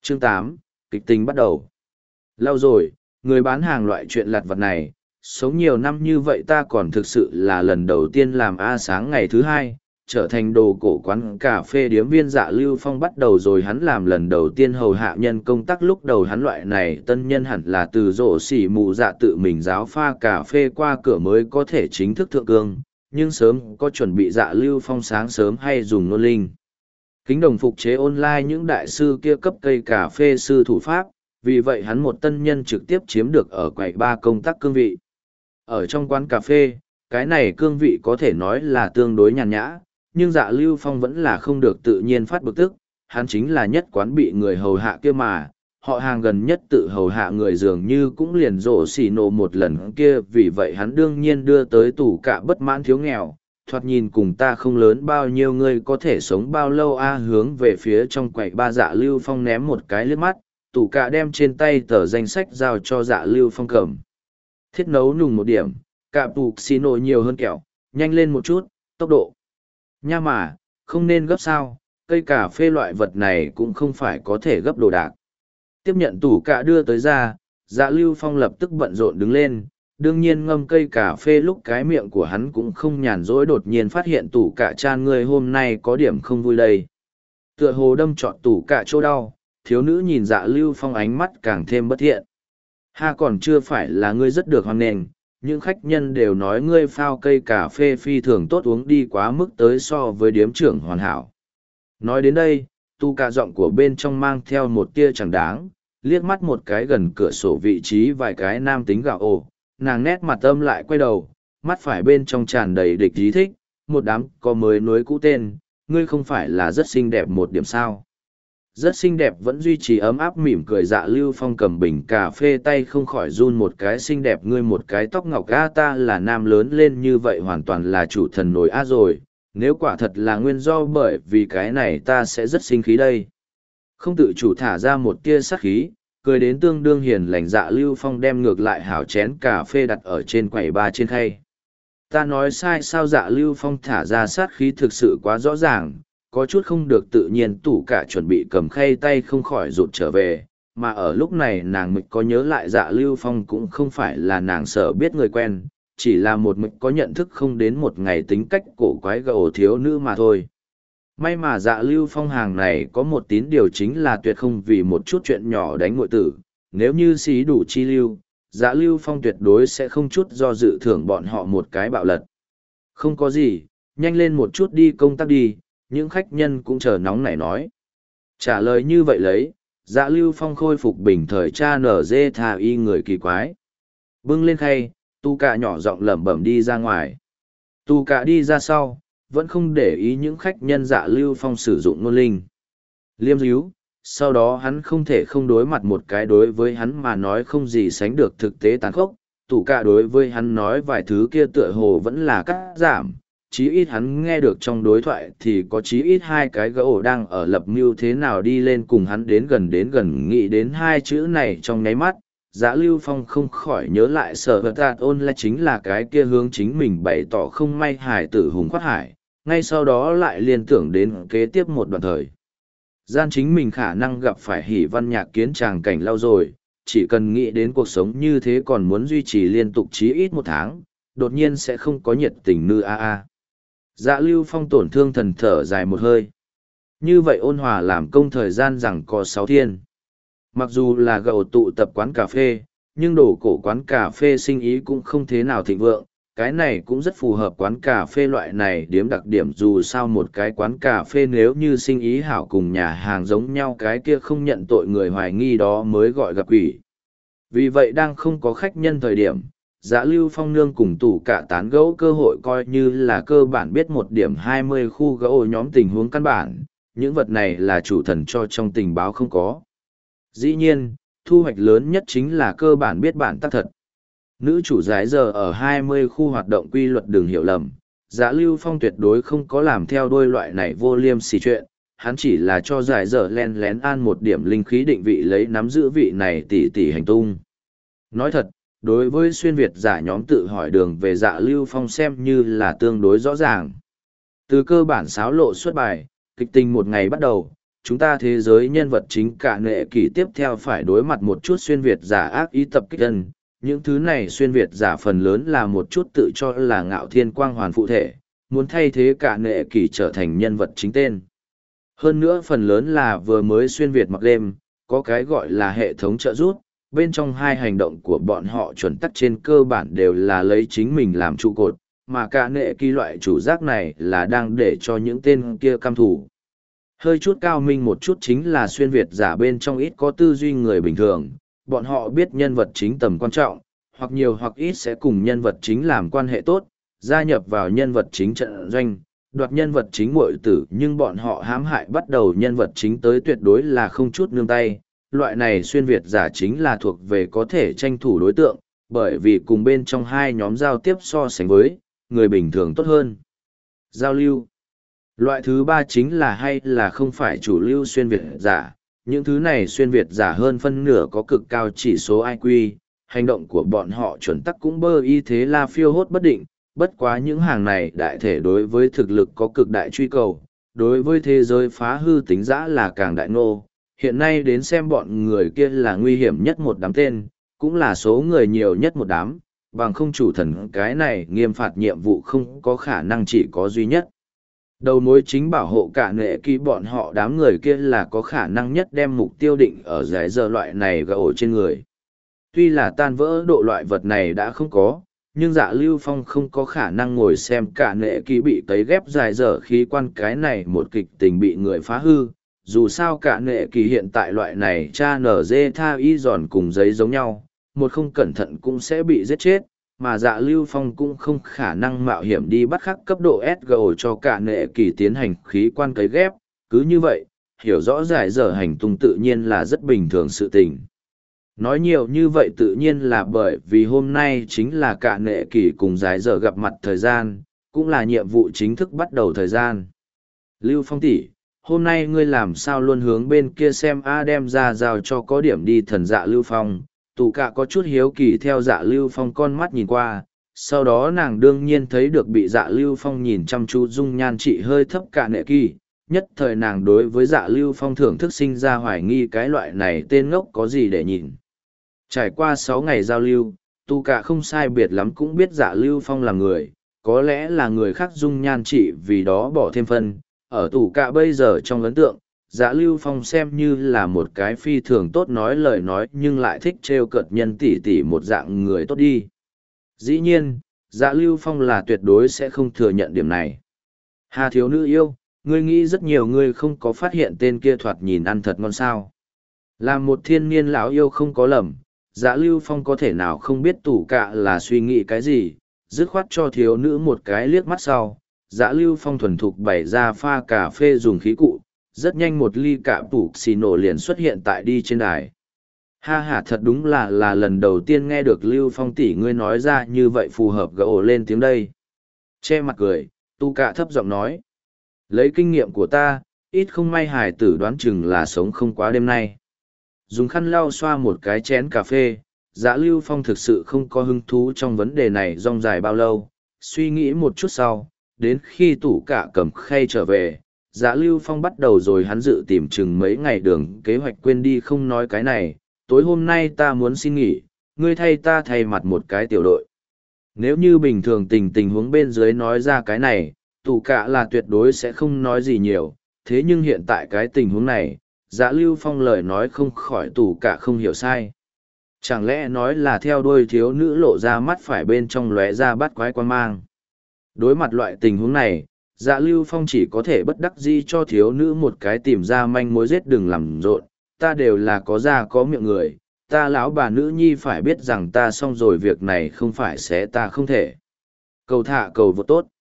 Chương 8, kịch tính bắt đầu. Lâu rồi, người bán hàng loại chuyện lặt vặt này, sống nhiều năm như vậy ta còn thực sự là lần đầu tiên làm sáng ngày thứ hai, trở thành đồ cổ quán cà phê điếm viên Dạ Lưu Phong bắt đầu rồi hắn làm lần đầu tiên hầu hạ nhân công tác lúc đầu hắn loại này tân nhân hẳn là từ rổ xỉ mù dạ tự mình giáo pha cà phê qua cửa mới có thể chính thức thượng cương, nhưng sớm có chuẩn bị Dạ Lưu Phong sáng sớm hay dùng nôn linh. Kính đồng phục chế online những đại sư kia cấp cây cà phê sư thủ pháp, vì vậy hắn một tân nhân trực tiếp chiếm được ở quầy ba công tác cương vị. Ở trong quán cà phê, cái này cương vị có thể nói là tương đối nhàn nhã, nhưng Dạ Lưu Phong vẫn là không được tự nhiên phát bực tức, hắn chính là nhất quán bị người hầu hạ kia mà, họ hàng gần nhất tự hầu hạ người dường như cũng liền rổ xỉ nổ một lần kia, vì vậy hắn đương nhiên đưa tới tủ cả bất mãn thiếu nghèo. Thoạt nhìn cùng ta không lớn bao nhiêu ngươi có thể sống bao lâu hướng về phía trong quầy ba Dạ Lưu Phong ném một cái liếc mắt, tủ cả đem trên tay tờ danh sách giao cho Dạ Lưu Phong cầm. Thiết nấu nùng một điểm, cạp tù xì nổ nhiều hơn kẹo, nhanh lên một chút, tốc độ. Nha mà, không nên gấp sao, cây cà phê loại vật này cũng không phải có thể gấp đồ đạc. Tiếp nhận tủ cả đưa tới ra, Dạ Lưu Phong lập tức bận rộn đứng lên. Đương nhiên ngâm cây cà phê lúc cái miệng của hắn cũng không nhàn rỗi đột nhiên phát hiện tủ cả chan người hôm nay có điểm không vui đây. Tựa hồ đâm trọn tủ cả chỗ đau, thiếu nữ nhìn Dạ Lưu Phong ánh mắt càng thêm bất thiện. Ha còn chưa phải là ngươi rất được hoan nghênh, những khách nhân đều nói ngươi phao cây cà phê phi thường tốt uống đi quá mức tới so với điếm trưởng hoàn hảo. Nói đến đây, tu cả giọng của bên trong mang theo một tia chẳng đáng, liếc mắt một cái gần cửa sổ vị trí vài cái nam tính gạo ồ. Nàng nét mặt âm lại quay đầu, mắt phải bên trong tràn đầy địch ý thích, một đám có mới nối cũ tên, ngươi không phải là rất xinh đẹp một điểm sao. Rất xinh đẹp vẫn duy trì ấm áp mỉm cười Dạ Lưu Phong cầm bình cà phê tay không khỏi run một cái xinh đẹp ngươi một cái tóc ngọc ta là nam lớn lên như vậy hoàn toàn là chủ thần nổi rồi, nếu quả thật là nguyên do bởi vì cái này ta sẽ rất sinh khí đây. Không tự chủ thả ra một tia sát khí. Cười đến tương đương hiền lành Dạ Lưu Phong đem ngược lại hảo chén cà phê đặt ở trên quầy ba trên khay. Ta nói sai sao Dạ Lưu Phong thả ra sát khí thực sự quá rõ ràng, có chút không được tự nhiên tủ cả chuẩn bị cầm khay tay không khỏi rụt trở về, mà ở lúc này nàng mịch có nhớ lại Dạ Lưu Phong cũng không phải là nàng sợ biết người quen, chỉ là một mịch có nhận thức không đến một ngày tính cách cổ quái gậu thiếu nữ mà thôi. May mà Dạ Lưu Phong hàng này có một tín điều chính là tuyệt không vì một chút chuyện nhỏ đánh ngội tử, nếu như xí đủ chi lưu, Dạ Lưu Phong tuyệt đối sẽ không chút do dự thưởng bọn họ một cái bạo lật. Không có gì, nhanh lên một chút đi công tác đi, những khách nhân cũng chờ nóng nảy nói. Trả lời như vậy lấy, Dạ Lưu Phong khôi phục bình thời cha nở dê thà y người kỳ quái. Bưng lên khay, tu cả nhỏ giọng lẩm bẩm đi ra ngoài. Tu cả đi ra sau, vẫn không để ý những khách nhân Dạ Lưu Phong sử dụng nôn linh. Liêm díu, sau đó hắn không thể không đối mặt một cái đối với hắn mà nói không gì sánh được thực tế tàn khốc, tủ cả đối với hắn nói vài thứ kia tựa hồ vẫn là cắt giảm, chí ít hắn nghe được trong đối thoại thì có chí ít hai cái gỗ đang ở lập mưu thế nào đi lên cùng hắn đến gần nghĩ đến hai chữ này trong nháy mắt. Dạ Lưu Phong không khỏi nhớ lại sở vật tạt ôn là chính là cái kia hướng chính mình bày tỏ không may hải tử hùng khoát hải, ngay sau đó lại liên tưởng đến kế tiếp một đoạn thời gian chính mình khả năng gặp phải hỉ văn nhạc kiến tràng cảnh lâu rồi, chỉ cần nghĩ đến cuộc sống như thế còn muốn duy trì liên tục chí ít một tháng, đột nhiên sẽ không có nhiệt tình nữ Dạ Lưu Phong tổn thương thần thở dài một hơi. Như vậy ôn hòa làm công thời gian rằng có 6 thiên. Mặc dù là gậu tụ tập quán cà phê, nhưng đồ cổ quán cà phê sinh ý cũng không thế nào thịnh vượng. Cái này cũng rất phù hợp quán cà phê loại này điếm đặc điểm dù sao một cái quán cà phê nếu như sinh ý hảo cùng nhà hàng giống nhau cái kia không nhận tội người hoài nghi đó mới gọi gặp quỷ. Vì vậy đang không có khách nhân thời điểm, Dạ Lưu Phong nương cùng tủ cả tán gẫu cơ hội coi như là cơ bản biết 1.20 khu gẫu nhóm tình huống căn bản, những vật này là chủ thần cho trong tình báo không có. Dĩ nhiên, thu hoạch lớn nhất chính là cơ bản biết bản tắc thật. Nữ chủ giải giờ ở 20 khu hoạt động quy luật đừng hiểu lầm, Dạ Lưu Phong tuyệt đối không có làm theo đôi loại này vô liêm sỉ chuyện, hắn chỉ là cho giải giờ len lén an một điểm linh khí định vị lấy nắm giữ vị này tỉ hành tung. Nói thật, đối với xuyên Việt giả nhóm tự hỏi đường về Dạ Lưu Phong xem như là tương đối rõ ràng. Từ cơ bản xáo lộ xuất bài, kịch tình một ngày bắt đầu, chúng ta thế giới nhân vật chính cả nệ kỳ tiếp theo phải đối mặt một chút xuyên Việt giả ác ý tập kích dân. Những thứ này xuyên Việt giả phần lớn là một chút tự cho là ngạo thiên quang hoàn phụ thể, muốn thay thế cả nệ kỳ trở thành nhân vật chính tên. Hơn nữa phần lớn là vừa mới xuyên Việt mặc đêm, có cái gọi là hệ thống trợ giúp, bên trong hai hành động của bọn họ chuẩn tắc trên cơ bản đều là lấy chính mình làm trụ cột, mà cả nệ kỳ loại chủ giác này là đang để cho những tên kia cam thủ. Hơi chút cao minh một chút chính là xuyên Việt giả bên trong ít có tư duy người bình thường, bọn họ biết nhân vật chính tầm quan trọng, hoặc nhiều hoặc ít sẽ cùng nhân vật chính làm quan hệ tốt, gia nhập vào nhân vật chính trận doanh, đoạt nhân vật chính muội tử, nhưng bọn họ hãm hại bắt đầu nhân vật chính tới tuyệt đối là không chút nương tay. Loại này xuyên Việt giả chính là thuộc về có thể tranh thủ đối tượng, bởi vì cùng bên trong hai nhóm giao tiếp so sánh với, người bình thường tốt hơn. Giao lưu. Loại thứ ba chính là hay là không phải chủ lưu xuyên Việt giả, những thứ này xuyên Việt giả hơn phân nửa có cực cao chỉ số IQ, hành động của bọn họ chuẩn tắc cũng bơ y thế là phiêu hốt bất định, bất quá những hàng này đại thể đối với thực lực có cực đại truy cầu, đối với thế giới phá hư tính dã là càng đại nô. Hiện nay đến xem bọn người kia là nguy hiểm nhất một đám tên, cũng là số người nhiều nhất một đám, bằng không chủ thần cái này nghiêm phạt nhiệm vụ không có khả năng chỉ có duy nhất. Đầu mối chính bảo hộ cả nệ kỳ bọn họ đám người kia là có khả năng nhất đem mục tiêu định ở giải giờ loại này gỗ trên người. Tuy là tan vỡ độ loại vật này đã không có, nhưng Dạ Lưu Phong không có khả năng ngồi xem cả nệ kỳ bị tấy ghép dài dở khí quan cái này một kịch tình bị người phá hư. Dù sao cả nệ kỳ hiện tại loại này cha nở dê tha y giòn cùng giấy giống nhau, một không cẩn thận cũng sẽ bị giết chết, mà Dạ Lưu Phong cũng không khả năng mạo hiểm đi bắt khắc cấp độ SGO cho cả nệ kỳ tiến hành khí quan cấy ghép. Cứ như vậy, hiểu rõ giải dở hành tung tự nhiên là rất bình thường sự tình. Nói nhiều như vậy tự nhiên là bởi vì hôm nay chính là cả nệ kỳ cùng giải dở gặp mặt thời gian, cũng là nhiệm vụ chính thức bắt đầu thời gian. Lưu Phong tỷ, hôm nay ngươi làm sao luôn hướng bên kia xem a đem ra giao cho có điểm đi thần Dạ Lưu Phong. Tù cả có chút hiếu kỳ theo Dạ Lưu Phong con mắt nhìn qua, sau đó nàng đương nhiên thấy được bị Dạ Lưu Phong nhìn chăm chú dung nhan trị hơi thấp cả nệ kỳ. Nhất thời nàng đối với Dạ Lưu Phong thưởng thức sinh ra hoài nghi cái loại này tên ngốc có gì để nhìn. Trải qua 6 ngày giao lưu, tu cả không sai biệt lắm cũng biết Dạ Lưu Phong là người, có lẽ là người khác dung nhan trị vì đó bỏ thêm phân. Ở tủ cả bây giờ trong ấn tượng, Dạ Lưu Phong xem như là một cái phi thường tốt nói lời nói nhưng lại thích trêu cợt nhân tỷ tỷ một dạng người tốt đi. Dĩ nhiên, Dạ Lưu Phong là tuyệt đối sẽ không thừa nhận điểm này. Hà thiếu nữ yêu, ngươi nghĩ rất nhiều người không có phát hiện tên kia thoạt nhìn ăn thật ngon sao. Là một thiên niên lão yêu không có lầm, Dạ Lưu Phong có thể nào không biết tủ cạ là suy nghĩ cái gì, dứt khoát cho thiếu nữ một cái liếc mắt sau. Dạ Lưu Phong thuần thục bày ra pha cà phê dùng khí cụ, rất nhanh một ly cạ tủ xì nổ liền xuất hiện tại đi trên đài. Ha ha, thật đúng là lần đầu tiên nghe được Lưu Phong tỷ ngươi nói ra như vậy phù hợp gỗ lên tiếng đây. Che mặt cười, tu cạ thấp giọng nói. Lấy kinh nghiệm của ta, ít không may hài tử đoán chừng là sống không quá đêm nay. Dùng khăn lau xoa một cái chén cà phê, Dạ Lưu Phong thực sự không có hứng thú trong vấn đề này rong dài bao lâu. Suy nghĩ một chút sau, đến khi tủ cả cầm khay trở về, Dạ Lưu Phong bắt đầu rồi hắn dự tìm chừng mấy ngày đường kế hoạch quên đi không nói cái này, tối hôm nay ta muốn xin nghỉ, ngươi thay ta thay mặt một cái tiểu đội. Nếu như bình thường tình huống bên dưới nói ra cái này, tủ cả là tuyệt đối sẽ không nói gì nhiều, thế nhưng hiện tại cái tình huống này, Dạ Lưu Phong lời nói không khỏi tủ cả không hiểu sai. Chẳng lẽ nói là theo đuôi thiếu nữ lộ ra mắt phải bên trong lóe ra bắt quái quan mang. Đối mặt loại tình huống này, Dạ Lưu Phong chỉ có thể bất đắc dĩ cho thiếu nữ một cái tìm ra manh mối giết đừng làm rộn, ta đều là có da có miệng người, ta lão bà nữ nhi phải biết rằng ta xong rồi việc này không phải sẽ ta không thể. Cầu thả cầu vô tốt.